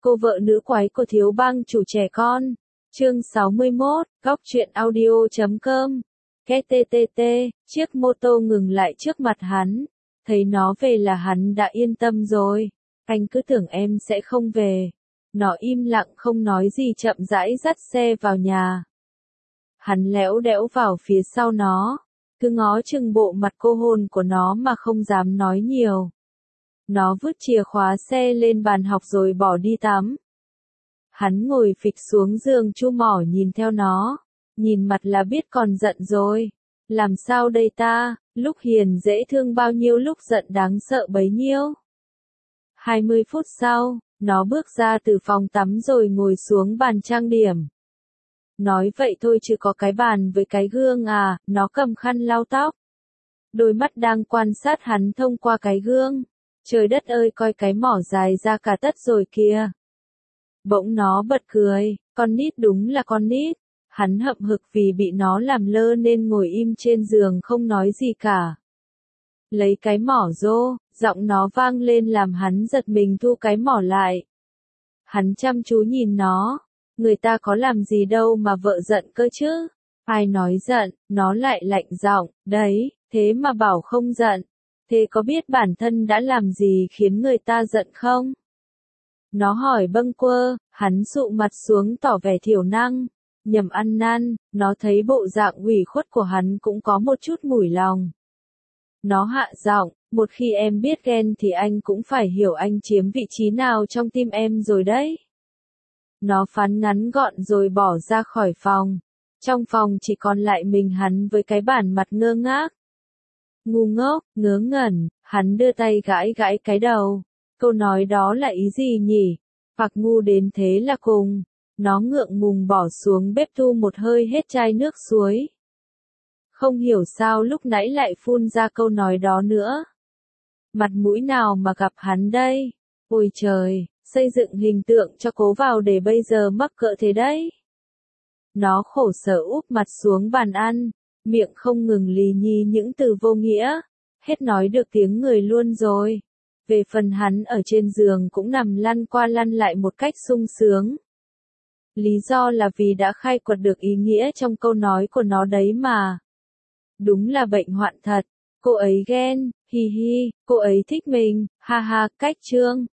Cô vợ nữ quái của thiếu bang chủ trẻ con. Chương 61, góc truyện audio.com. KTTT, chiếc mô tô ngừng lại trước mặt hắn. Thấy nó về là hắn đã yên tâm rồi. Anh cứ tưởng em sẽ không về. Nó im lặng không nói gì chậm rãi dắt xe vào nhà. Hắn lẽo đẽo vào phía sau nó. Cứ ngó chừng bộ mặt cô hồn của nó mà không dám nói nhiều. Nó vứt chìa khóa xe lên bàn học rồi bỏ đi tắm. Hắn ngồi phịch xuống giường chu mỏ nhìn theo nó. Nhìn mặt là biết còn giận rồi. Làm sao đây ta, lúc hiền dễ thương bao nhiêu lúc giận đáng sợ bấy nhiêu. 20 phút sau, nó bước ra từ phòng tắm rồi ngồi xuống bàn trang điểm. Nói vậy thôi chứ có cái bàn với cái gương à, nó cầm khăn lau tóc. Đôi mắt đang quan sát hắn thông qua cái gương. Trời đất ơi coi cái mỏ dài ra cả tất rồi kìa. Bỗng nó bật cười, con nít đúng là con nít. Hắn hậm hực vì bị nó làm lơ nên ngồi im trên giường không nói gì cả. Lấy cái mỏ rô, giọng nó vang lên làm hắn giật mình thu cái mỏ lại. Hắn chăm chú nhìn nó, người ta có làm gì đâu mà vợ giận cơ chứ. Ai nói giận, nó lại lạnh giọng, đấy, thế mà bảo không giận. Thế có biết bản thân đã làm gì khiến người ta giận không? Nó hỏi bâng quơ, hắn sụ mặt xuống tỏ vẻ thiểu năng. Nhầm ăn năn, nó thấy bộ dạng ủy khuất của hắn cũng có một chút mủi lòng. Nó hạ giọng, một khi em biết ghen thì anh cũng phải hiểu anh chiếm vị trí nào trong tim em rồi đấy. Nó phán ngắn gọn rồi bỏ ra khỏi phòng. Trong phòng chỉ còn lại mình hắn với cái bản mặt ngơ ngác. Ngu ngốc, ngớ ngẩn, hắn đưa tay gãi gãi cái đầu. Câu nói đó là ý gì nhỉ? Hoặc ngu đến thế là cùng. Nó ngượng ngùng bỏ xuống bếp thu một hơi hết chai nước suối. Không hiểu sao lúc nãy lại phun ra câu nói đó nữa. Mặt mũi nào mà gặp hắn đây? Ôi trời, xây dựng hình tượng cho cố vào để bây giờ mắc cỡ thế đấy. Nó khổ sở úp mặt xuống bàn ăn, miệng không ngừng lì nhì những từ vô nghĩa. Hết nói được tiếng người luôn rồi. Về phần hắn ở trên giường cũng nằm lăn qua lăn lại một cách sung sướng. Lý do là vì đã khai quật được ý nghĩa trong câu nói của nó đấy mà. Đúng là bệnh hoạn thật. Cô ấy ghen, hi hi, cô ấy thích mình, ha ha, cách chương.